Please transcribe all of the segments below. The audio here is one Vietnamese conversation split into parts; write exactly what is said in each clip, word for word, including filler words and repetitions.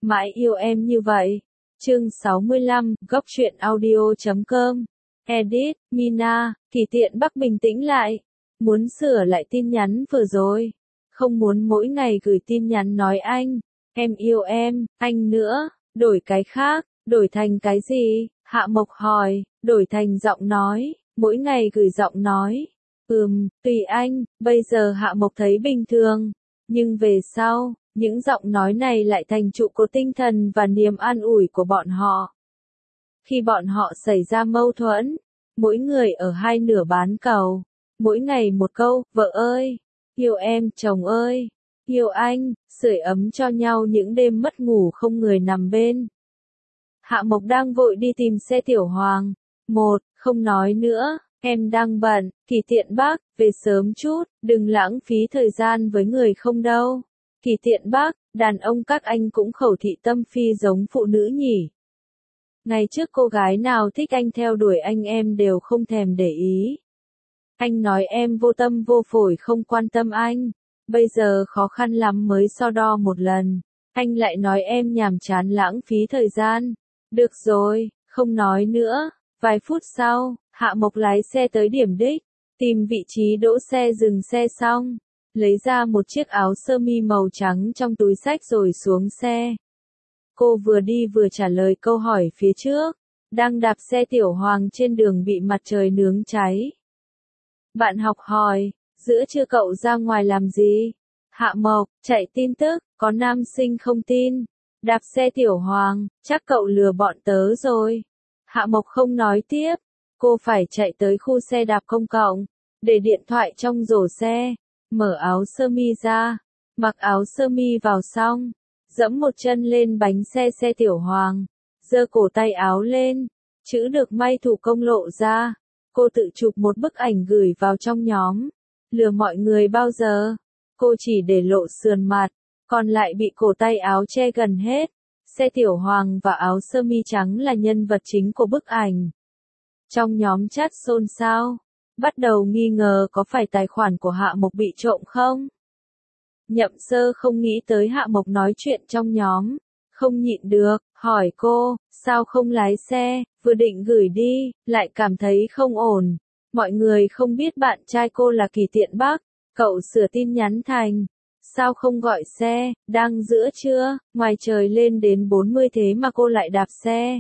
Mãi yêu em như vậy. Chương sáu mươi lăm, góc truyện audio chấm com. Edit, Mina, Kỳ Tiện Bắc bình tĩnh lại. Muốn sửa lại tin nhắn vừa rồi. Không muốn mỗi ngày gửi tin nhắn nói anh, em yêu em, anh nữa, đổi cái khác, đổi thành cái gì? Hạ Mộc hỏi, đổi thành giọng nói, mỗi ngày gửi giọng nói. Ừm, tùy anh, bây giờ Hạ Mộc thấy bình thường. Nhưng về sau, những giọng nói này lại thành trụ cột tinh thần và niềm an ủi của bọn họ. Khi bọn họ xảy ra mâu thuẫn, mỗi người ở hai nửa bán cầu, mỗi ngày một câu, vợ ơi, yêu em, chồng ơi, yêu anh, sưởi ấm cho nhau những đêm mất ngủ không người nằm bên. Hạ Mộc đang vội đi tìm xe Tiểu Hoàng. Một, không nói nữa, em đang bận, Kỳ Tiện Bắc, về sớm chút, đừng lãng phí thời gian với người không đâu. Kỳ Tiện Bắc, đàn ông các anh cũng khẩu thị tâm phi giống phụ nữ nhỉ. Ngày trước cô gái nào thích anh theo đuổi anh em đều không thèm để ý. Anh nói em vô tâm vô phổi không quan tâm anh. Bây giờ khó khăn lắm mới so đo một lần. Anh lại nói em nhàm chán lãng phí thời gian. Được rồi, không nói nữa. Vài phút sau, Hạ Mộc lái xe tới điểm đích. Tìm vị trí đỗ xe dừng xe xong. Lấy ra một chiếc áo sơ mi màu trắng trong túi xách rồi xuống xe. Cô vừa đi vừa trả lời câu hỏi phía trước. Đang đạp xe Tiểu Hoàng trên đường bị mặt trời nướng cháy. Bạn học hỏi, giữa trưa cậu ra ngoài làm gì? Hạ Mộc, chạy tin tức, có nam sinh không tin. Đạp xe Tiểu Hoàng, chắc cậu lừa bọn tớ rồi. Hạ Mộc không nói tiếp. Cô phải chạy tới khu xe đạp công cộng, để điện thoại trong rổ xe, mở áo sơ mi ra, mặc áo sơ mi vào xong, dẫm một chân lên bánh xe xe Tiểu Hoàng, giơ cổ tay áo lên, chữ được may thủ công lộ ra. Cô tự chụp một bức ảnh gửi vào trong nhóm. Lừa mọi người bao giờ? Cô chỉ để lộ sườn mặt, còn lại bị cổ tay áo che gần hết. Xe Tiểu Hoàng và áo sơ mi trắng là nhân vật chính của bức ảnh. Trong nhóm chat xôn xao, bắt đầu nghi ngờ có phải tài khoản của Hạ Mộc bị trộm không? Nhậm Sơ không nghĩ tới Hạ Mộc nói chuyện trong nhóm, không nhịn được, hỏi cô, sao không lái xe, vừa định gửi đi, lại cảm thấy không ổn. Mọi người không biết bạn trai cô là Kỳ Tiện Bắc, cậu sửa tin nhắn thành, sao không gọi xe, đang giữa trưa, ngoài trời lên đến bốn mươi thế mà cô lại đạp xe.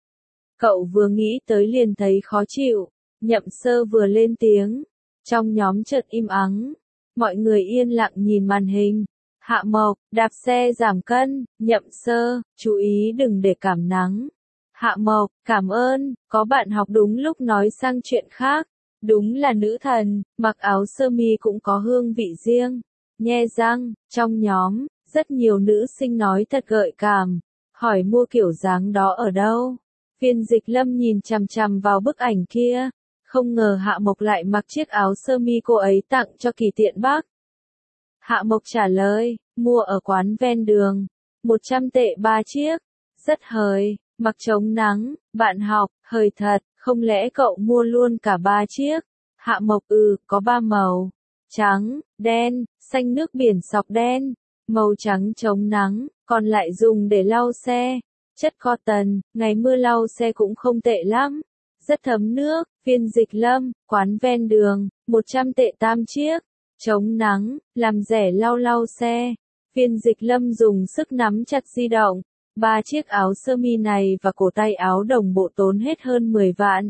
Cậu vừa nghĩ tới liền thấy khó chịu, Nhậm Sơ vừa lên tiếng, trong nhóm chợt im ắng, mọi người yên lặng nhìn màn hình. Hạ Mộc, đạp xe giảm cân, Nhậm Sơ, chú ý đừng để cảm nắng. Hạ Mộc, cảm ơn, có bạn học đúng lúc nói sang chuyện khác, đúng là nữ thần, mặc áo sơ mi cũng có hương vị riêng. Nhe răng, trong nhóm, rất nhiều nữ sinh nói thật gợi cảm, hỏi mua kiểu dáng đó ở đâu. Phiên Dịch Lâm nhìn chằm chằm vào bức ảnh kia, không ngờ Hạ Mộc lại mặc chiếc áo sơ mi cô ấy tặng cho Kỳ Tiện Bắc. Hạ Mộc trả lời, mua ở quán ven đường, một trăm tệ ba chiếc, rất hời, mặc chống nắng, bạn học, hời thật, không lẽ cậu mua luôn cả ba chiếc? Hạ Mộc ừ, có ba màu, trắng, đen, xanh nước biển sọc đen, màu trắng chống nắng, còn lại dùng để lau xe. Chất cotton, ngày mưa lau xe cũng không tệ lắm, rất thấm nước. Phiên Dịch Lâm, quán ven đường, một trăm tệ tam chiếc, chống nắng, làm rẻ lau lau xe. Phiên Dịch Lâm dùng sức nắm chặt di động, ba chiếc áo sơ mi này và cổ tay áo đồng bộ tốn hết hơn mười vạn.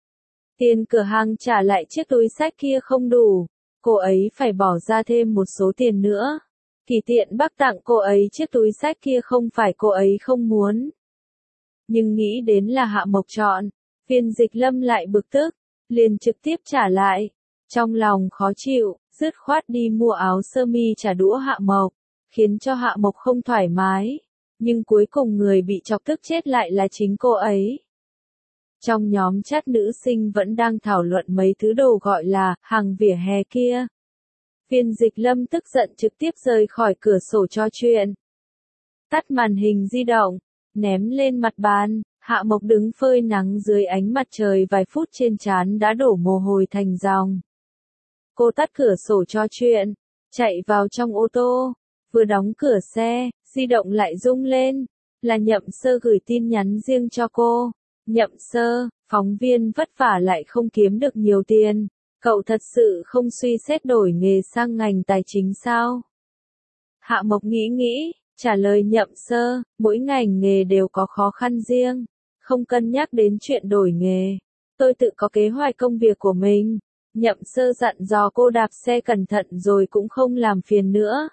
Tiền cửa hàng trả lại chiếc túi xách kia không đủ, cô ấy phải bỏ ra thêm một số tiền nữa. Kỳ Tiện Bắc tặng cô ấy chiếc túi xách kia không phải cô ấy không muốn, nhưng nghĩ đến là Hạ Mộc chọn, Phiên Dịch Lâm lại bực tức, liền trực tiếp trả lại. Trong lòng khó chịu, dứt khoát đi mua áo sơ mi trả đũa Hạ Mộc, khiến cho Hạ Mộc không thoải mái, nhưng cuối cùng người bị chọc tức chết lại là chính cô ấy. Trong nhóm chat nữ sinh vẫn đang thảo luận mấy thứ đồ gọi là hàng vỉa hè kia. Phiên Dịch Lâm tức giận trực tiếp rời khỏi cửa sổ trò chuyện. Tắt màn hình di động, ném lên mặt bàn, Hạ Mộc đứng phơi nắng dưới ánh mặt trời vài phút trên trán đã đổ mồ hôi thành dòng. Cô tắt cửa sổ trò chuyện, chạy vào trong ô tô, vừa đóng cửa xe, di động lại rung lên, Là Nhậm Sơ gửi tin nhắn riêng cho cô. Nhậm Sơ, phóng viên vất vả lại không kiếm được nhiều tiền. Cậu thật sự không suy xét đổi nghề sang ngành tài chính sao? Hạ Mộc nghĩ nghĩ, trả lời Nhậm Sơ, mỗi ngành nghề đều có khó khăn riêng. Không cân nhắc đến chuyện đổi nghề. Tôi tự có kế hoạch công việc của mình. Nhậm Sơ dặn dò cô đạp xe cẩn thận rồi cũng không làm phiền nữa.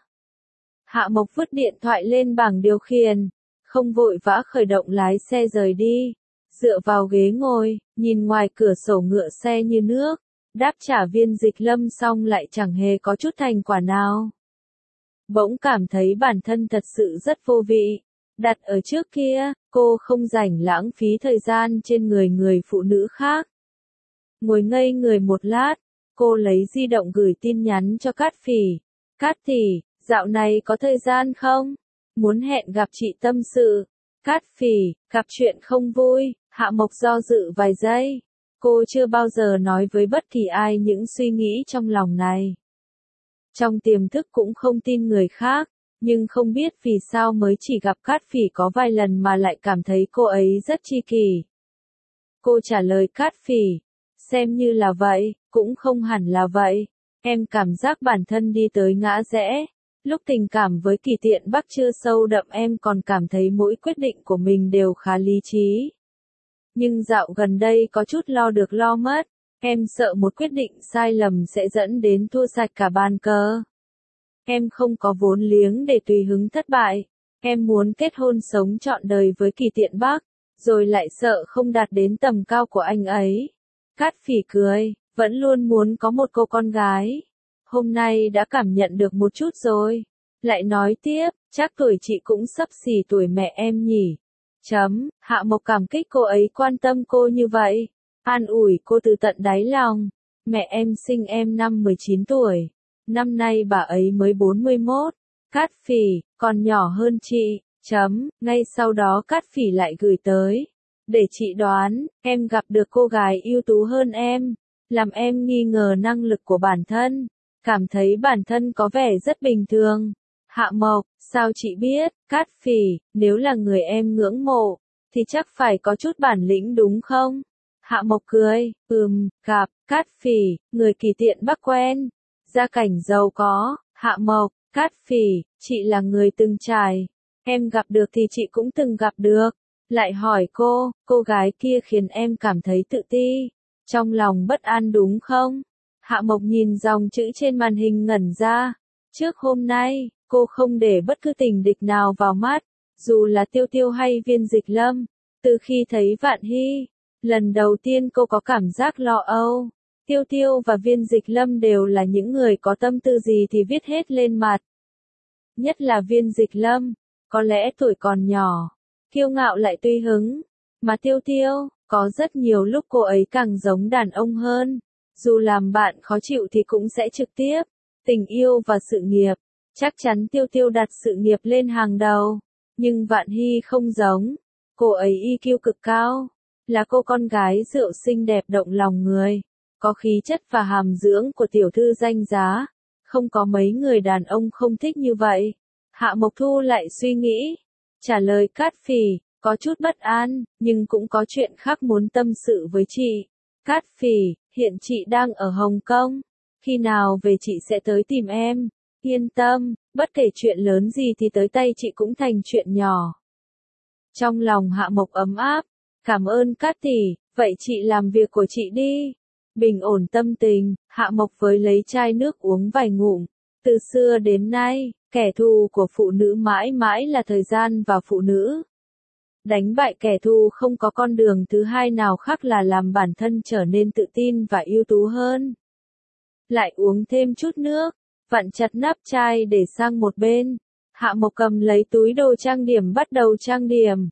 Hạ Mộc vứt điện thoại lên bảng điều khiển, không vội vã khởi động lái xe rời đi. Dựa vào ghế ngồi, nhìn ngoài cửa sổ ngựa xe như nước, đáp trả Viên Dịch Lâm xong lại chẳng hề có chút thành quả nào. Bỗng cảm thấy bản thân thật sự rất vô vị. Đặt ở trước kia, cô không rảnh lãng phí thời gian trên người người phụ nữ khác. Ngồi ngây người một lát, cô lấy di động gửi tin nhắn cho Cát Phỉ. Cát tỷ, dạo này có thời gian không? Muốn hẹn gặp chị tâm sự. Cát Phỉ, gặp chuyện không vui. Hạ Mộc do dự vài giây. Cô chưa bao giờ nói với bất kỳ ai những suy nghĩ trong lòng này. Trong tiềm thức cũng không tin người khác, nhưng không biết vì sao mới chỉ gặp Cát Phỉ có vài lần mà lại cảm thấy cô ấy rất tri kỷ. Cô trả lời Cát Phỉ, xem như là vậy, cũng không hẳn là vậy. Em cảm giác bản thân đi tới ngã rẽ. Lúc tình cảm với Kỳ Tiện Bắc chưa sâu đậm em còn cảm thấy mỗi quyết định của mình đều khá lý trí. Nhưng dạo gần đây có chút lo được lo mất. Em sợ một quyết định sai lầm sẽ dẫn đến thua sạch cả bàn cờ. Em không có vốn liếng để tùy hứng thất bại. Em muốn kết hôn sống trọn đời với Kỳ Tiện Bắc, rồi lại sợ không đạt đến tầm cao của anh ấy. Cát Phỉ cười, vẫn luôn muốn có một cô con gái. Hôm nay đã cảm nhận được một chút rồi. Lại nói tiếp, chắc tuổi chị cũng sắp xỉ tuổi mẹ em nhỉ. Chấm, Hạ Mộc cảm kích cô ấy quan tâm cô như vậy. An ủi cô từ tận đáy lòng. Mẹ em sinh em năm mười chín tuổi. Năm nay bà ấy mới bốn mươi mốt. Cát Phỉ, còn nhỏ hơn chị. Chấm, ngay sau đó Cát Phỉ lại gửi tới. Để chị đoán, em gặp được cô gái ưu tú hơn em. Làm em nghi ngờ năng lực của bản thân. Cảm thấy bản thân có vẻ rất bình thường. Hạ Mộc, sao chị biết? Cát Phỉ, nếu là người em ngưỡng mộ, thì chắc phải có chút bản lĩnh đúng không? Hạ Mộc cười, ừm, gặp, Cát Phỉ, người Kỳ Tiện Bắc quen. Gia cảnh giàu có, Hạ Mộc, Cát Phỉ, chị là người từng trải. Em gặp được thì chị cũng từng gặp được. Lại hỏi cô, cô gái kia khiến em cảm thấy tự ti. Trong lòng bất an đúng không? Hạ Mộc nhìn dòng chữ trên màn hình ngẩn ra. Trước hôm nay, cô không để bất cứ tình địch nào vào mắt, dù là Tiêu Tiêu hay Viên Dịch Lâm. Từ khi thấy Vạn Hy, lần đầu tiên cô có cảm giác lo âu. Tiêu Tiêu và Viên Dịch Lâm đều là những người có tâm tư gì thì viết hết lên mặt. Nhất là Viên Dịch Lâm, có lẽ tuổi còn nhỏ, kiêu ngạo lại tùy hứng. Mà Tiêu Tiêu, có rất nhiều lúc cô ấy càng giống đàn ông hơn. Dù làm bạn khó chịu thì cũng sẽ trực tiếp. Tình yêu và sự nghiệp, chắc chắn Tiêu Tiêu đặt sự nghiệp lên hàng đầu. Nhưng Vạn Hy không giống. Cô ấy i kiu cực cao. Là cô con gái rượu xinh đẹp động lòng người. Có khí chất và hàm dưỡng của tiểu thư danh giá. Không có mấy người đàn ông không thích như vậy. Hạ Mộc thu lại suy nghĩ. Trả lời Cát Phỉ, có chút bất an, nhưng cũng có chuyện khác muốn tâm sự với chị. Cát Phỉ, hiện chị đang ở Hồng Kông. Khi nào về chị sẽ tới tìm em. Yên tâm, bất kể chuyện lớn gì thì tới tay chị cũng thành chuyện nhỏ. Trong lòng Hạ Mộc ấm áp. Cảm ơn Cát tỷ, vậy chị làm việc của chị đi. Bình ổn tâm tình, Hạ Mộc với lấy chai nước uống vài ngụm. Từ xưa đến nay, kẻ thù của phụ nữ mãi mãi là thời gian và phụ nữ. Đánh bại kẻ thù không có con đường thứ hai nào khác là làm bản thân trở nên tự tin và ưu tú hơn. Lại uống thêm chút nước, vặn chặt nắp chai để sang một bên. Hạ Mộc cầm lấy túi đồ trang điểm bắt đầu trang điểm.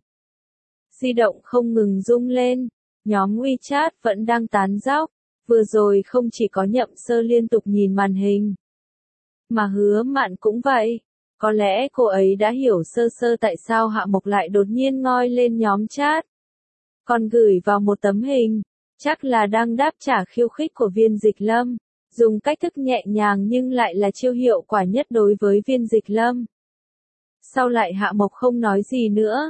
Di động không ngừng rung lên. Nhóm WeChat vẫn đang tán dóc. Vừa rồi không chỉ có Nhậm Sơ liên tục nhìn màn hình, mà Hứa Mạn cũng vậy. Có lẽ cô ấy đã hiểu sơ sơ tại sao Hạ Mộc lại đột nhiên ngoi lên nhóm chat. Còn gửi vào một tấm hình, chắc là đang đáp trả khiêu khích của Viên Dịch Lâm. Dùng cách thức nhẹ nhàng nhưng lại là chiêu hiệu quả nhất đối với Viên Dịch Lâm. Sau lại Hạ Mộc không nói gì nữa.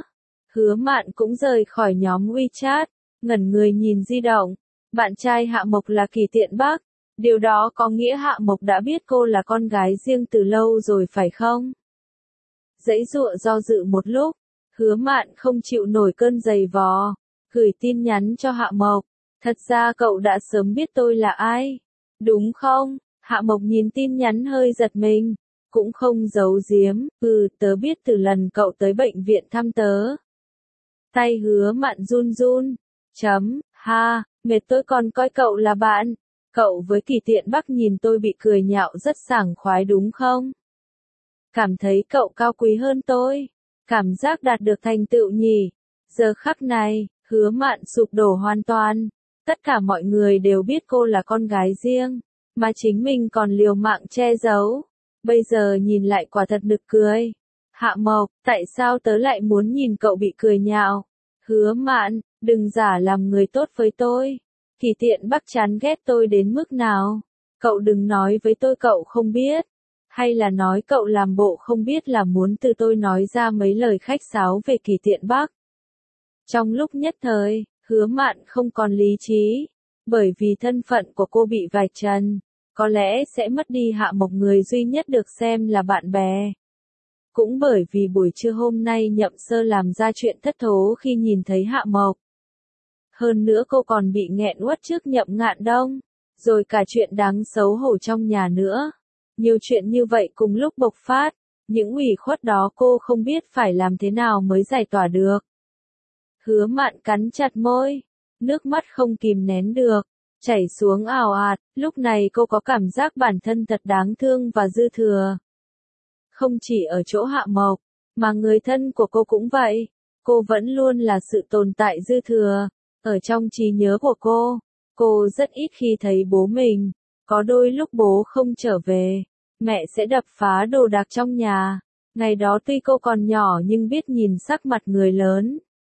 Hứa Mạn cũng rời khỏi nhóm WeChat, ngẩn người nhìn di động. Bạn trai Hạ Mộc là Kỳ Tiện Bắc. Điều đó có nghĩa Hạ Mộc đã biết cô là con gái riêng từ lâu rồi phải không? Giãy giụa do dự một lúc, Hứa Mạn không chịu nổi cơn giày vò, gửi tin nhắn cho Hạ Mộc. Thật ra cậu đã sớm biết tôi là ai, đúng không? Hạ Mộc nhìn tin nhắn hơi giật mình, cũng không giấu giếm, ừ, tớ biết từ lần cậu tới bệnh viện thăm tớ. Tay Hứa Mạn run run, chấm, ha, mệt tôi còn coi cậu là bạn. Cậu với Kỳ Tiện Bắc nhìn tôi bị cười nhạo rất sảng khoái đúng không? Cảm thấy cậu cao quý hơn tôi, cảm giác đạt được thành tựu nhỉ. Giờ khắc này, Hứa Mạn sụp đổ hoàn toàn. Tất cả mọi người đều biết cô là con gái riêng, mà chính mình còn liều mạng che giấu. Bây giờ nhìn lại quả thật nực cười. Hạ Mộc, tại sao tớ lại muốn nhìn cậu bị cười nhạo? Hứa Mạn, đừng giả làm người tốt với tôi. Kỳ Tiện Bắc chán ghét tôi đến mức nào? Cậu đừng nói với tôi cậu không biết. Hay là nói cậu làm bộ không biết là muốn từ tôi nói ra mấy lời khách sáo về Kỳ Tiện Bắc. Trong lúc nhất thời, Hứa Mạn không còn lý trí. Bởi vì thân phận của cô bị vạch trần, có lẽ sẽ mất đi Hạ Mộc người duy nhất được xem là bạn bè. Cũng bởi vì buổi trưa hôm nay Nhậm Sơ làm ra chuyện thất thố khi nhìn thấy Hạ Mộc. Hơn nữa cô còn bị nghẹn uất trước Nhậm Ngạn Đông, rồi cả chuyện đáng xấu hổ trong nhà nữa. Nhiều chuyện như vậy cùng lúc bộc phát, những ủy khuất đó cô không biết phải làm thế nào mới giải tỏa được. Hứa Mạn cắn chặt môi, nước mắt không kìm nén được, chảy xuống ào ạt, lúc này cô có cảm giác bản thân thật đáng thương và dư thừa. Không chỉ ở chỗ Hạ Mộc, mà người thân của cô cũng vậy, cô vẫn luôn là sự tồn tại dư thừa. Ở trong trí nhớ của cô, cô rất ít khi thấy bố mình, có đôi lúc bố không trở về, mẹ sẽ đập phá đồ đạc trong nhà. Ngày đó tuy cô còn nhỏ nhưng biết nhìn sắc mặt người lớn.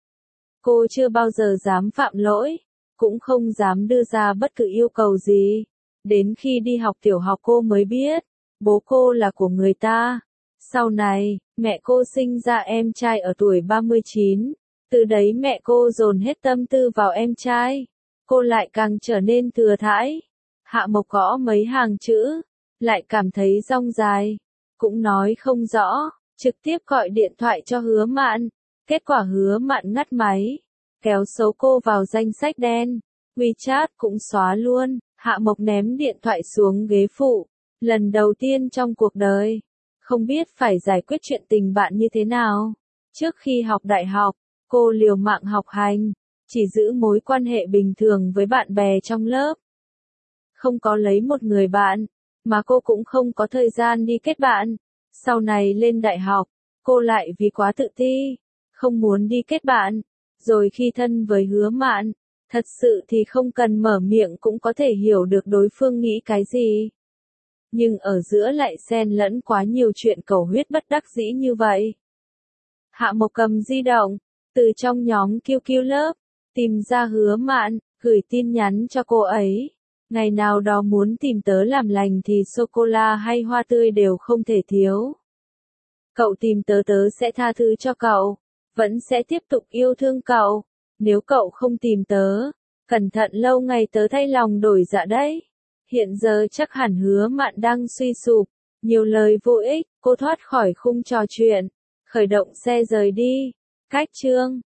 Cô chưa bao giờ dám phạm lỗi, cũng không dám đưa ra bất cứ yêu cầu gì. Đến khi đi học tiểu học cô mới biết, bố cô là của người ta. Sau này, mẹ cô sinh ra em trai ở tuổi ba mươi chín. Từ đấy mẹ cô dồn hết tâm tư vào em trai. Cô lại càng trở nên thừa thãi. Hạ Mộc gõ mấy hàng chữ, lại cảm thấy rong dài, cũng nói không rõ, trực tiếp gọi điện thoại cho Hứa Mạn. Kết quả Hứa Mạn ngắt máy, kéo xấu cô vào danh sách đen. WeChat cũng xóa luôn. Hạ Mộc ném điện thoại xuống ghế phụ. Lần đầu tiên trong cuộc đời, không biết phải giải quyết chuyện tình bạn như thế nào. Trước khi học đại học, cô liều mạng học hành, chỉ giữ mối quan hệ bình thường với bạn bè trong lớp. Không có lấy một người bạn, mà cô cũng không có thời gian đi kết bạn. Sau này lên đại học, cô lại vì quá tự ti, không muốn đi kết bạn. Rồi khi thân với Hứa Mạn, thật sự thì không cần mở miệng cũng có thể hiểu được đối phương nghĩ cái gì. Nhưng ở giữa lại xen lẫn quá nhiều chuyện cầu huyết bất đắc dĩ như vậy. Hạ Mộc cầm di động, từ trong nhóm Q Q lớp, tìm ra Hứa Mạn, gửi tin nhắn cho cô ấy. Ngày nào đó muốn tìm tớ làm lành thì sô-cô-la hay hoa tươi đều không thể thiếu. Cậu tìm tớ tớ sẽ tha thứ cho cậu, vẫn sẽ tiếp tục yêu thương cậu. Nếu cậu không tìm tớ, cẩn thận lâu ngày tớ thay lòng đổi dạ đấy. Hiện giờ chắc hẳn Hứa Mạn đang suy sụp, nhiều lời vô ích, cô thoát khỏi khung trò chuyện, khởi động xe rời đi. Cách chương